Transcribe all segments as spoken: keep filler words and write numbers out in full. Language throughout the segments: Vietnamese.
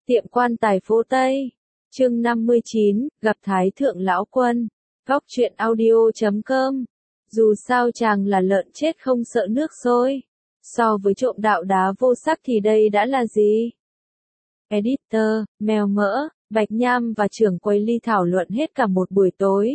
Tiệm quan tài phố Tây. Chương năm mươi chín, gặp Thái thượng lão quân. Góc truyện audio chấm com. Dù sao chàng là lợn chết không sợ nước sôi. So với trộm đạo đá vô sắc thì đây đã là gì? Editor, mèo mỡ, Bạch Nham và trưởng quầy Ly thảo luận hết cả một buổi tối.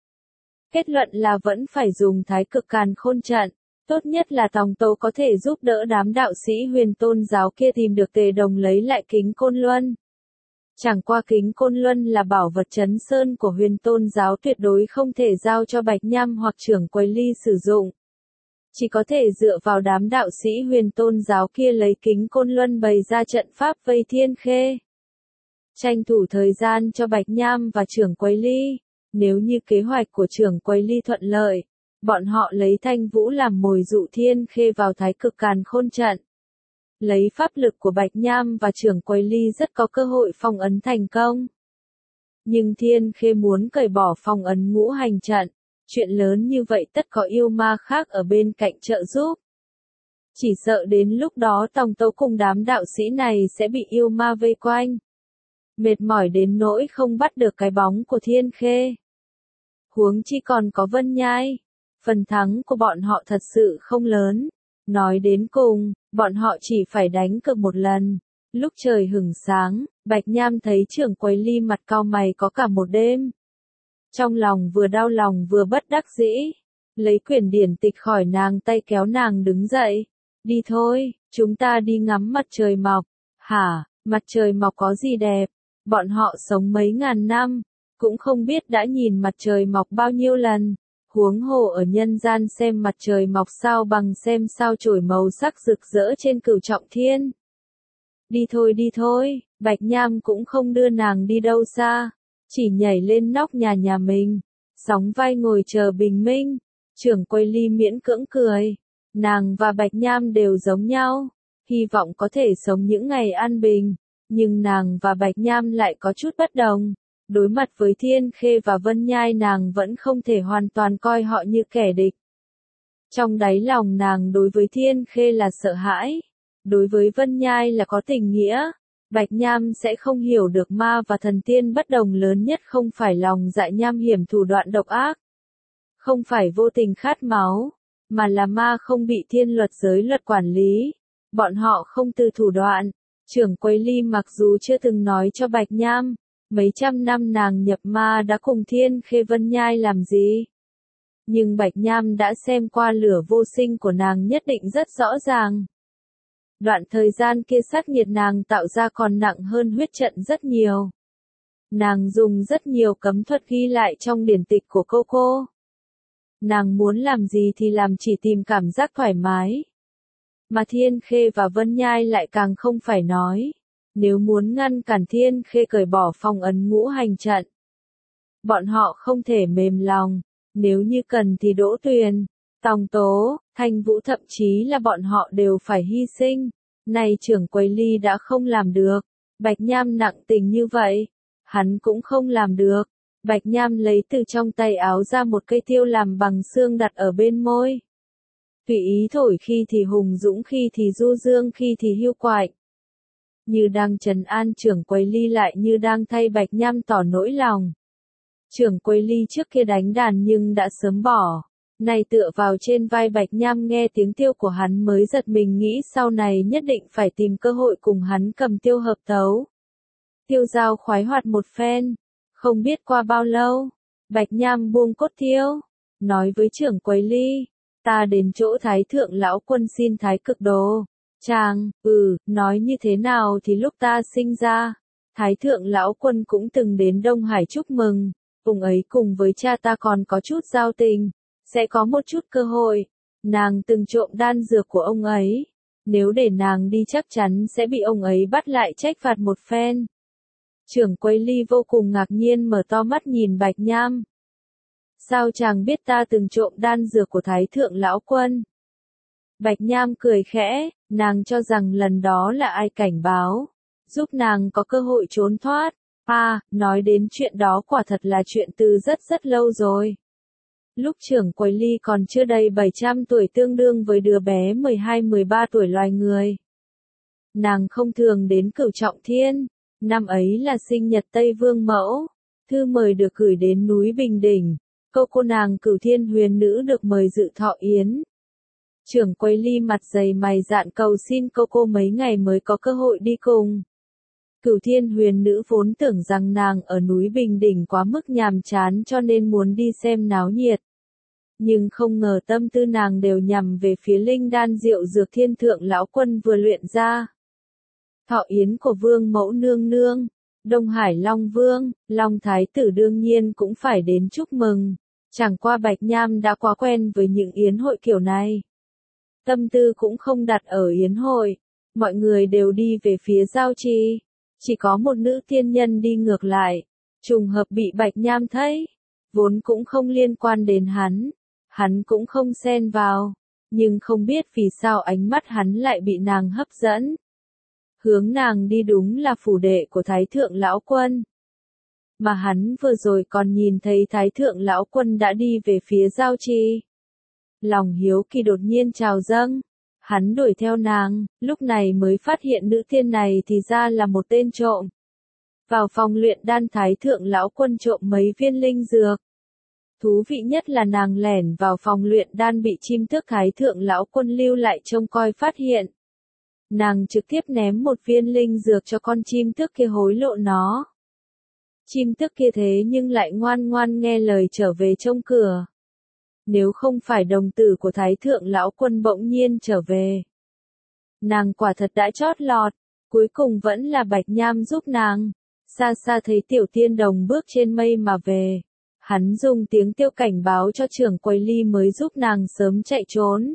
Kết luận là vẫn phải dùng thái cực càn khôn trận. Tốt nhất là Tòng Tố có thể giúp đỡ đám đạo sĩ huyền tôn giáo kia tìm được Tề Đồng lấy lại kính Côn Luân. Chẳng qua kính Côn Luân là bảo vật trấn sơn của huyền tôn giáo, tuyệt đối không thể giao cho Bạch Nham hoặc trưởng quầy Ly sử dụng. Chỉ có thể dựa vào đám đạo sĩ huyền tôn giáo kia lấy kính Côn Luân bày ra trận pháp vây Thiên Khê. Tranh thủ thời gian cho Bạch Nham và trưởng quầy Ly. Nếu như kế hoạch của trưởng quầy Ly thuận lợi, bọn họ lấy Thanh Vũ làm mồi dụ Thiên Khê vào thái cực càn khôn trận. Lấy pháp lực của Bạch Nham và trưởng quầy Ly rất có cơ hội phong ấn thành công. Nhưng Thiên Khê muốn cởi bỏ phong ấn ngũ hành trận. Chuyện lớn như vậy tất có yêu ma khác ở bên cạnh trợ giúp. Chỉ sợ đến lúc đó Tòng Tấu cùng đám đạo sĩ này sẽ bị yêu ma vây quanh. Mệt mỏi đến nỗi không bắt được cái bóng của Thiên Khê. Huống chi còn có Vân Nhai. Phần thắng của bọn họ thật sự không lớn. Nói đến cùng, bọn họ chỉ phải đánh cược một lần. Lúc trời hửng sáng, Bạch Nham thấy trưởng quầy Ly mặt cau mày có cả một đêm. Trong lòng vừa đau lòng vừa bất đắc dĩ. Lấy quyển điển tịch khỏi nàng tay kéo nàng đứng dậy. Đi thôi, chúng ta đi ngắm mặt trời mọc. Hả, mặt trời mọc có gì đẹp? Bọn họ sống mấy ngàn năm, cũng không biết đã nhìn mặt trời mọc bao nhiêu lần. Huống hồ ở nhân gian xem mặt trời mọc sao bằng xem sao chổi màu sắc rực rỡ trên cửu trọng thiên. Đi thôi đi thôi, Bạch Nham cũng không đưa nàng đi đâu xa, chỉ nhảy lên nóc nhà nhà mình, sóng vai ngồi chờ bình minh. Trưởng quầy Ly miễn cưỡng cười, nàng và Bạch Nham đều giống nhau, hy vọng có thể sống những ngày an bình, nhưng nàng và Bạch Nham lại có chút bất đồng. Đối mặt với Thiên Khê và Vân Nhai nàng vẫn không thể hoàn toàn coi họ như kẻ địch. Trong đáy lòng nàng đối với Thiên Khê là sợ hãi, đối với Vân Nhai là có tình nghĩa. Bạch Nham sẽ không hiểu được ma và thần tiên bất đồng lớn nhất không phải lòng dạ nham hiểm thủ đoạn độc ác. Không phải vô tình khát máu, mà là ma không bị thiên luật giới luật quản lý. Bọn họ không từ thủ đoạn. Trưởng quầy Ly mặc dù chưa từng nói cho Bạch Nham, mấy trăm năm nàng nhập ma đã cùng Thiên Khê Vân Nhai làm gì. Nhưng Bạch Nham đã xem qua lửa vô sinh của nàng nhất định rất rõ ràng. Đoạn thời gian kia sát nghiệt nàng tạo ra còn nặng hơn huyết trận rất nhiều. Nàng dùng rất nhiều cấm thuật ghi lại trong điển tịch của cô cô. Nàng muốn làm gì thì làm, chỉ tìm cảm giác thoải mái. Mà Thiên Khê và Vân Nhai lại càng không phải nói. Nếu muốn ngăn cản Thiên Khê cởi bỏ phong ấn ngũ hành trận, bọn họ không thể mềm lòng. Nếu như cần thì Đỗ Tuyền, Tòng Tố, Thanh Vũ, thậm chí là bọn họ đều phải hy sinh. Này trưởng quầy Ly đã không làm được. Bạch Nham nặng tình như vậy, hắn cũng không làm được. Bạch Nham lấy từ trong tay áo ra một cây tiêu làm bằng xương đặt ở bên môi. Tùy ý thổi, khi thì hùng dũng, khi thì du dương, khi thì hiu quạnh. Như đang trấn an trưởng quầy Ly lại như đang thay Bạch Nham tỏ nỗi lòng. Trưởng quầy Ly trước kia đánh đàn nhưng đã sớm bỏ. Này tựa vào trên vai Bạch Nham nghe tiếng tiêu của hắn mới giật mình, nghĩ sau này nhất định phải tìm cơ hội cùng hắn cầm tiêu hợp tấu. Tiêu giao khoái hoạt một phen. Không biết qua bao lâu, Bạch Nham buông cốt tiêu, nói với trưởng quầy Ly, ta đến chỗ Thái thượng lão quân xin thái cực đồ. Chàng, ừ, nói như thế nào thì lúc ta sinh ra, Thái thượng lão quân cũng từng đến Đông Hải chúc mừng, ông ấy cùng với cha ta còn có chút giao tình, sẽ có một chút cơ hội. Nàng từng trộm đan dược của ông ấy, nếu để nàng đi chắc chắn sẽ bị ông ấy bắt lại trách phạt một phen. Trưởng quầy Ly vô cùng ngạc nhiên mở to mắt nhìn Bạch Nham. Sao chàng biết ta từng trộm đan dược của Thái thượng lão quân? Bạch Nham cười khẽ, nàng cho rằng lần đó là ai cảnh báo, giúp nàng có cơ hội trốn thoát. À, nói đến chuyện đó quả thật là chuyện từ rất rất lâu rồi. Lúc trưởng quầy Ly còn chưa đầy bảy trăm tuổi, tương đương với đứa bé mười hai mười ba tuổi loài người. Nàng không thường đến cửu trọng thiên, Năm ấy là sinh nhật Tây Vương Mẫu, thư mời được gửi đến núi Bình Đỉnh, cô cô nàng Cửu Thiên Huyền Nữ được mời dự thọ yến. Trưởng quầy Ly mặt dày mày dạn cầu xin cô cô mấy ngày mới có cơ hội đi cùng. Cửu Thiên Huyền Nữ vốn tưởng rằng nàng ở núi Bình Đỉnh quá mức nhàm chán cho nên muốn đi xem náo nhiệt. Nhưng không ngờ tâm tư nàng đều nhằm về phía linh đan diệu dược Thiên Thượng Lão Quân vừa luyện ra. Thọ yến của Vương Mẫu nương nương, Đông Hải Long Vương, Long Thái tử đương nhiên cũng phải đến chúc mừng. Chẳng qua Bạch Nham đã quá quen với những yến hội kiểu này. Tâm tư cũng không đặt ở yến hội, mọi người đều đi về phía giao trì. Chỉ có một nữ tiên nhân đi ngược lại, trùng hợp bị Bạch Nham thấy, vốn cũng không liên quan đến hắn, hắn cũng không xen vào, nhưng không biết vì sao ánh mắt hắn lại bị nàng hấp dẫn. Hướng nàng đi đúng là phủ đệ của Thái Thượng Lão Quân. Mà hắn vừa rồi còn nhìn thấy Thái Thượng Lão Quân đã đi về phía giao trì. Lòng hiếu kỳ đột nhiên trào dâng. Hắn đuổi theo nàng, lúc này mới phát hiện nữ tiên này thì ra là một tên trộm. Vào phòng luyện đan Thái Thượng Lão Quân trộm mấy viên linh dược. Thú vị nhất là nàng lẻn vào phòng luyện đan bị chim tước Thái Thượng Lão Quân lưu lại trông coi phát hiện. Nàng trực tiếp ném một viên linh dược cho con chim tước kia hối lộ nó. Chim tước kia thế nhưng lại ngoan ngoan nghe lời trở về trông cửa. Nếu không phải đồng tử của Thái Thượng Lão Quân bỗng nhiên trở về. Nàng quả thật đã chót lọt, cuối cùng vẫn là Bạch Nham giúp nàng. Xa xa thấy tiểu tiên đồng bước trên mây mà về. Hắn dùng tiếng tiêu cảnh báo cho trưởng quầy Ly mới giúp nàng sớm chạy trốn.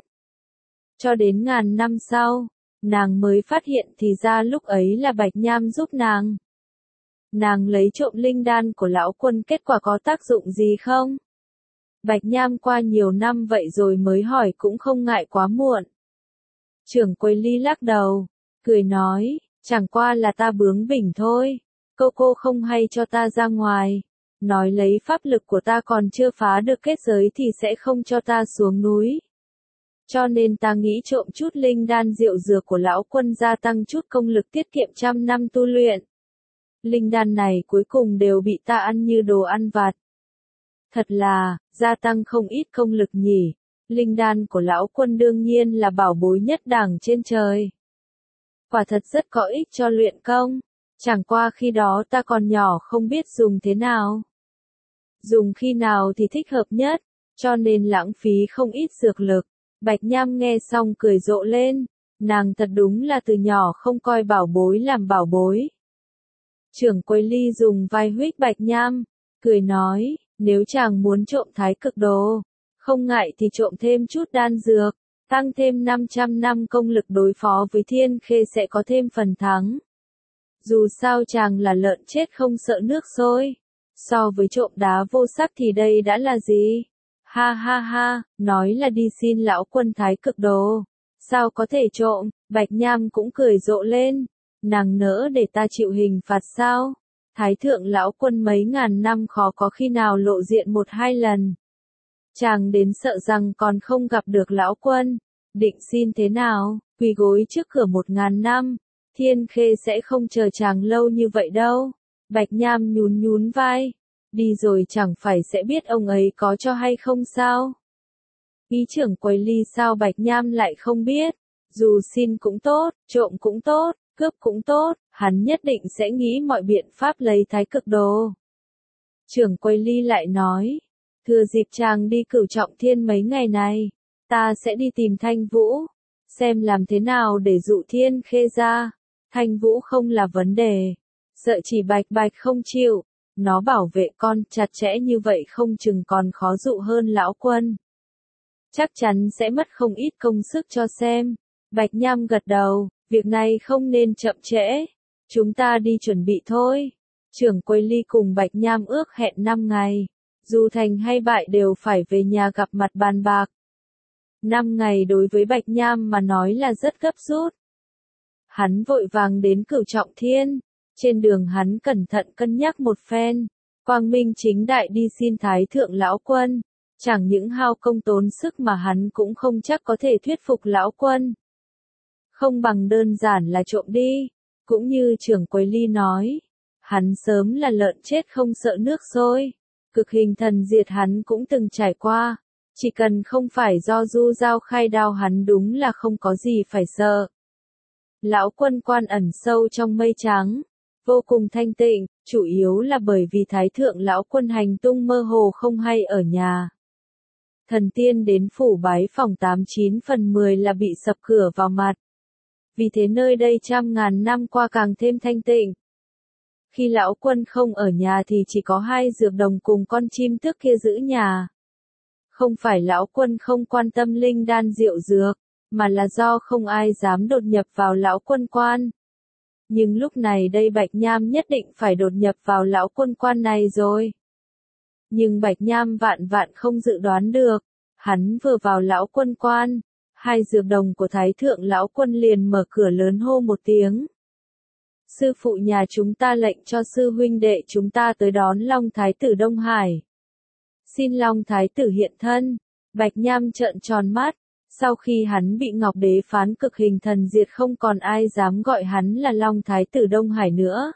Cho đến ngàn năm sau, nàng mới phát hiện thì ra lúc ấy là Bạch Nham giúp nàng. Nàng lấy trộm linh đan của Lão Quân kết quả có tác dụng gì không? Bạch Nham qua nhiều năm vậy rồi mới hỏi cũng không ngại quá muộn. Trưởng quầy Ly lắc đầu, cười nói, chẳng qua là ta bướng bỉnh thôi, cô cô không hay cho ta ra ngoài, nói lấy pháp lực của ta còn chưa phá được kết giới thì sẽ không cho ta xuống núi. Cho nên ta nghĩ trộm chút linh đan diệu dược của Lão Quân gia tăng chút công lực tiết kiệm trăm năm tu luyện. Linh đan này cuối cùng đều bị ta ăn như đồ ăn vặt. Thật là, gia tăng không ít công lực nhỉ. Linh đan của Lão Quân đương nhiên là bảo bối nhất đẳng trên trời. Quả thật rất có ích cho luyện công. Chẳng qua khi đó ta còn nhỏ không biết dùng thế nào. Dùng khi nào thì thích hợp nhất, cho nên lãng phí không ít dược lực. Bạch Nham nghe xong cười rộ lên. Nàng thật đúng là từ nhỏ không coi bảo bối làm bảo bối. Trưởng quầy Ly dùng vai huých Bạch Nham, cười nói. Nếu chàng muốn trộm thái cực đồ, không ngại thì trộm thêm chút đan dược, tăng thêm năm trăm năm công lực đối phó với Thiên Khê sẽ có thêm phần thắng. Dù sao chàng là lợn chết không sợ nước sôi, so với trộm đá vô sắc thì đây đã là gì? Ha ha ha, nói là đi xin Lão Quân thái cực đồ, sao có thể trộm? Bạch Nham cũng cười rộ lên, nàng nỡ để ta chịu hình phạt sao? Thái Thượng Lão Quân mấy ngàn năm khó có khi nào lộ diện một hai lần. Chàng đến sợ rằng còn không gặp được Lão Quân, định xin thế nào, quỳ gối trước cửa một ngàn năm, Thiên Khê sẽ không chờ chàng lâu như vậy đâu. Bạch Nham nhún nhún vai, đi rồi chẳng phải sẽ biết ông ấy có cho hay không sao. Ý trưởng quầy Ly sao Bạch Nham lại không biết, dù xin cũng tốt, trộm cũng tốt. Cướp cũng tốt, hắn nhất định sẽ nghĩ mọi biện pháp lấy thái cực đồ. Trưởng quầy Ly lại nói, thừa dịp chàng đi Cửu Trọng Thiên mấy ngày này, ta sẽ đi tìm Thanh Vũ, xem làm thế nào để dụ Thiên Khê ra. Thanh Vũ không là vấn đề, sợ chỉ Bạch Bạch không chịu, nó bảo vệ con chặt chẽ như vậy không chừng còn khó dụ hơn Lão Quân. Chắc chắn sẽ mất không ít công sức cho xem. Bạch Nham gật đầu. Việc này không nên chậm trễ, chúng ta đi chuẩn bị thôi. Trưởng quầy Ly cùng Bạch Nham ước hẹn năm ngày, dù thành hay bại đều phải về nhà gặp mặt bàn bạc. Năm ngày đối với Bạch Nham mà nói là rất gấp rút. Hắn vội vàng đến Cửu Trọng Thiên, trên đường hắn cẩn thận cân nhắc một phen, quang minh chính đại đi xin Thái Thượng Lão Quân, chẳng những hao công tốn sức mà hắn cũng không chắc có thể thuyết phục Lão Quân. Không bằng đơn giản là trộm đi, Cũng như trưởng quầy Ly nói, hắn sớm là lợn chết không sợ nước sôi. Cực hình thần diệt hắn cũng từng trải qua, chỉ cần không phải do du dao khai đao hắn đúng là không có gì phải sợ. Lão Quân Quan ẩn sâu trong mây trắng, vô cùng thanh tịnh, chủ yếu là bởi vì Thái thượng lão quân hành tung mơ hồ không hay ở nhà. Thần tiên đến phủ bái phòng tám chín phần mười là bị sập cửa vào mặt. Vì thế nơi đây trăm ngàn năm qua càng thêm thanh tịnh. Khi lão quân không ở nhà thì chỉ có hai dược đồng cùng con chim tước kia giữ nhà. Không phải lão quân không quan tâm linh đan diệu dược, mà là do không ai dám đột nhập vào lão quân quan. Nhưng lúc này đây Bạch Nham nhất định phải đột nhập vào lão quân quan này rồi. Nhưng Bạch Nham vạn vạn không dự đoán được, hắn vừa vào lão quân quan, hai dược đồng của Thái thượng lão quân liền mở cửa lớn hô một tiếng. Sư phụ nhà chúng ta lệnh cho sư huynh đệ chúng ta tới đón Long Thái tử Đông Hải. Xin Long Thái tử hiện thân. Bạch Nham trợn tròn mắt, sau khi hắn bị Ngọc Đế phán cực hình thần diệt không còn ai dám gọi hắn là Long Thái tử Đông Hải nữa.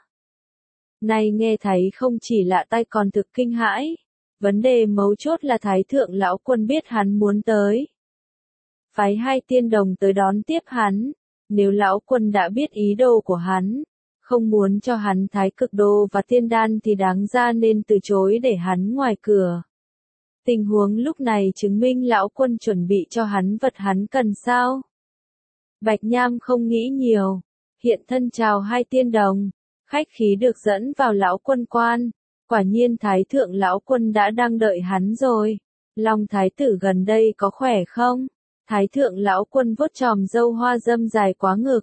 Nay nghe thấy không chỉ lạ tai còn thực kinh hãi, vấn đề mấu chốt là Thái thượng lão quân biết hắn muốn tới. Phái hai tiên đồng tới đón tiếp hắn, nếu lão quân đã biết ý đồ của hắn, không muốn cho hắn thái cực đồ và tiên đan thì đáng ra nên từ chối để hắn ngoài cửa. Tình huống lúc này chứng minh lão quân chuẩn bị cho hắn vật hắn cần sao. Bạch Nham không nghĩ nhiều, hiện thân chào hai tiên đồng, khách khí được dẫn vào lão quân quan, quả nhiên Thái thượng lão quân đã đang đợi hắn rồi. Long Thái tử gần đây có khỏe không? Thái thượng lão quân vuốt chòm râu hoa dâm dài quá ngực.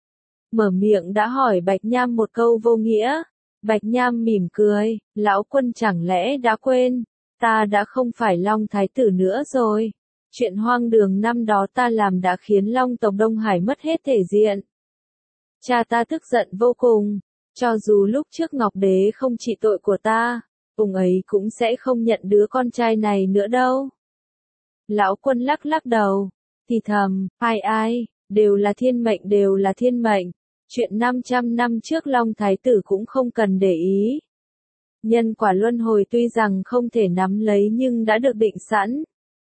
Mở miệng đã hỏi Bạch Nham một câu vô nghĩa. Bạch Nham mỉm cười, lão quân chẳng lẽ đã quên, ta đã không phải Long Thái tử nữa rồi. Chuyện hoang đường năm đó ta làm đã khiến Long tộc Đông Hải mất hết thể diện. Cha ta tức giận vô cùng, cho dù lúc trước Ngọc Đế không trị tội của ta, ông ấy cũng sẽ không nhận đứa con trai này nữa đâu. Lão quân lắc lắc đầu, thì thầm, ai ai, đều là thiên mệnh đều là thiên mệnh, chuyện năm trăm năm trước Long Thái tử cũng không cần để ý. Nhân quả luân hồi tuy rằng không thể nắm lấy nhưng đã được định sẵn.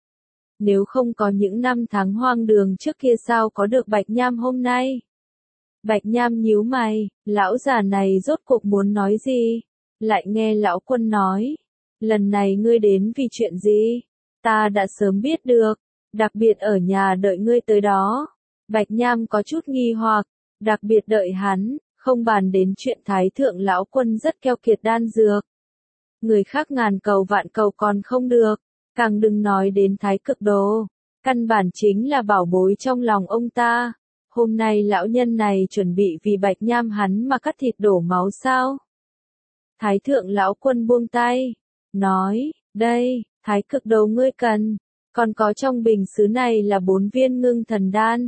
Nếu không có những năm tháng hoang đường trước kia sao có được Bạch Nham hôm nay? Bạch Nham nhíu mày, lão già này rốt cuộc muốn nói gì? Lại nghe lão quân nói, lần này ngươi đến vì chuyện gì? Ta đã sớm biết được, đặc biệt ở nhà đợi ngươi tới đó. Bạch Nham có chút nghi hoặc, đặc biệt đợi hắn, không bàn đến chuyện Thái thượng lão quân rất keo kiệt đan dược. Người khác ngàn cầu vạn cầu còn không được, càng đừng nói đến thái cực đồ, căn bản chính là bảo bối trong lòng ông ta. Hôm nay lão nhân này chuẩn bị vì Bạch Nham hắn mà cắt thịt đổ máu sao? Thái thượng lão quân buông tay, nói, đây, thái cực đồ ngươi cần, còn có trong bình sứ này là bốn viên ngưng thần đan.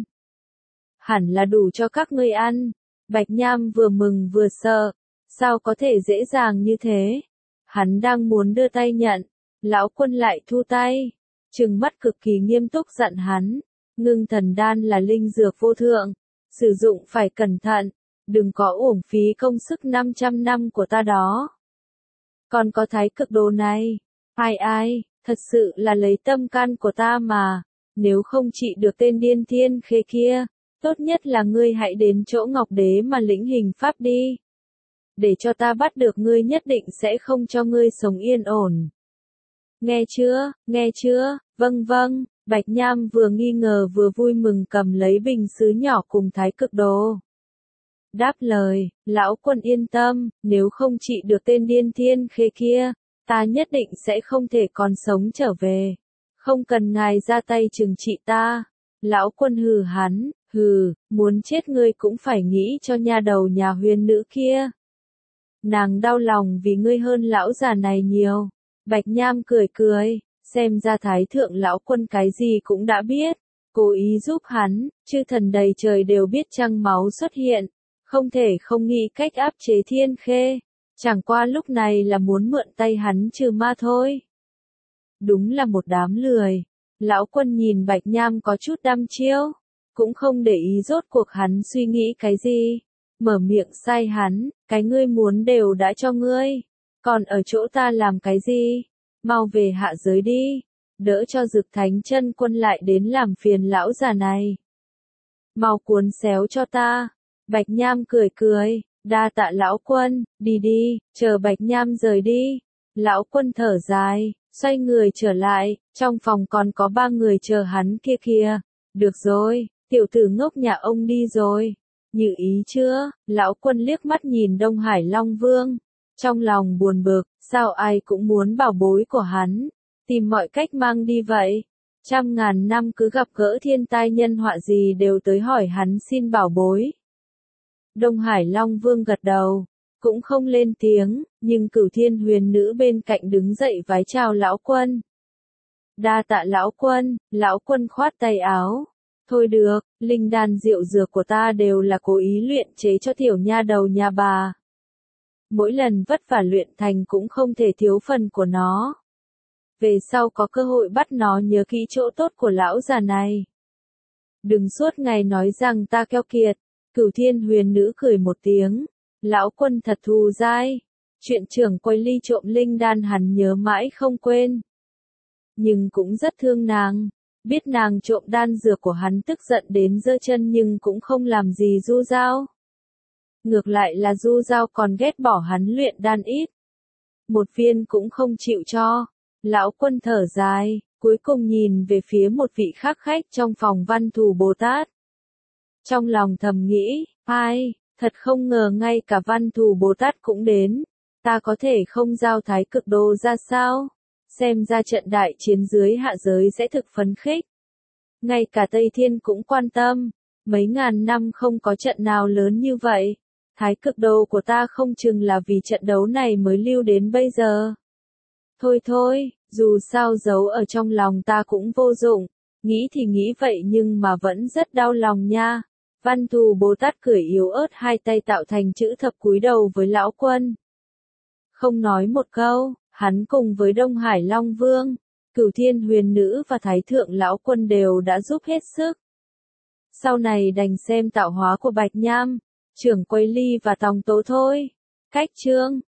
Hẳn là đủ cho các ngươi ăn. Bạch Nham vừa mừng vừa sợ, sao có thể dễ dàng như thế? Hắn đang muốn đưa tay nhận, lão quân lại thu tay, trừng mắt cực kỳ nghiêm túc dặn hắn, ngưng thần đan là linh dược vô thượng, sử dụng phải cẩn thận, đừng có uổng phí công sức năm trăm năm của ta đó. Còn có thái cực đồ này, ai ai, thật sự là lấy tâm can của ta mà, nếu không trị được tên điên thiên khê kia, tốt nhất là ngươi hãy đến chỗ Ngọc Đế mà lĩnh hình pháp đi. Để cho ta bắt được ngươi nhất định sẽ không cho ngươi sống yên ổn. Nghe chưa, nghe chưa, vâng vâng, Bạch Nham vừa nghi ngờ vừa vui mừng cầm lấy bình sứ nhỏ cùng thái cực đồ. Đáp lời, lão quân yên tâm, nếu không trị được tên điên thiên khê kia, ta nhất định sẽ không thể còn sống trở về. Không cần ngài ra tay trừng trị ta. Lão quân hừ hắn, hừ, muốn chết ngươi cũng phải nghĩ cho nha đầu nhà huyền nữ kia. Nàng đau lòng vì ngươi hơn lão già này nhiều. Bạch Nham cười cười, xem ra thái thượng lão quân cái gì cũng đã biết, cố ý giúp hắn, chư thần đầy trời đều biết trăng máu xuất hiện, không thể không nghĩ cách áp chế thiên khê, chẳng qua lúc này là muốn mượn tay hắn trừ ma thôi. Đúng là một đám lười. Lão quân nhìn Bạch Nham có chút đăm chiêu, cũng không để ý rốt cuộc hắn suy nghĩ cái gì. mở miệng sai hắn, cái ngươi muốn đều đã cho ngươi, còn ở chỗ ta làm cái gì, mau về hạ giới đi, đỡ cho Dực Thánh Chân Quân lại đến làm phiền lão già này. Mau cuốn xéo cho ta. Bạch Nham cười cười, đa tạ lão quân, đi đi, chờ Bạch Nham rời đi. Lão quân thở dài, xoay người trở lại, trong phòng còn có ba người chờ hắn kia kìa. Được rồi, tiểu tử ngốc nhà ông đi rồi. Như ý chưa? Lão quân liếc mắt nhìn Đông Hải Long Vương. Trong lòng buồn bực, sao ai cũng muốn bảo bối của hắn. Tìm mọi cách mang đi vậy. Trăm ngàn năm cứ gặp gỡ thiên tai nhân họa gì đều tới hỏi hắn xin bảo bối. Đông Hải Long Vương gật đầu, cũng không lên tiếng, nhưng Cửu Thiên Huyền Nữ bên cạnh đứng dậy vái chào lão quân. Đa tạ lão quân, lão quân khoát tay áo. Thôi được, linh đan rượu dược của ta đều là cố ý luyện chế cho tiểu nha đầu nhà bà. Mỗi lần vất vả luyện thành cũng không thể thiếu phần của nó. Về sau có cơ hội bắt nó nhớ kỹ chỗ tốt của lão già này. Đừng suốt ngày nói rằng ta keo kiệt. Cửu Thiên Huyền Nữ cười một tiếng. Lão quân thật thù dai. Chuyện trưởng quầy ly trộm linh đan hắn nhớ mãi không quên. Nhưng cũng rất thương nàng. Biết nàng trộm đan dược của hắn tức giận đến giơ chân nhưng cũng không làm gì Du Giao. Ngược lại là Du Giao còn ghét bỏ hắn luyện đan ít. Một viên cũng không chịu cho. Lão quân thở dài, cuối cùng nhìn về phía một vị khác khách trong phòng Văn Thù Bồ Tát. Trong lòng thầm nghĩ, ai, thật không ngờ ngay cả Văn Thù Bồ Tát cũng đến. Ta có thể không giao thái cực đồ ra sao? Xem ra trận đại chiến dưới hạ giới sẽ thực phấn khích. Ngay cả Tây Thiên cũng quan tâm. Mấy ngàn năm không có trận nào lớn như vậy. Thái cực đồ của ta không chừng là vì trận đấu này mới lưu đến bây giờ. Thôi thôi, dù sao giấu ở trong lòng ta cũng vô dụng. Nghĩ thì nghĩ vậy nhưng mà vẫn rất đau lòng nha. Văn Thù Bồ Tát cười yếu ớt hai tay tạo thành chữ thập cúi đầu với lão quân. Không nói một câu, hắn cùng với Đông Hải Long Vương, Cửu Thiên Huyền Nữ và Thái Thượng lão quân đều đã giúp hết sức. Sau này đành xem tạo hóa của Bạch Nham, trưởng quầy ly và tòng tố thôi. Cách chương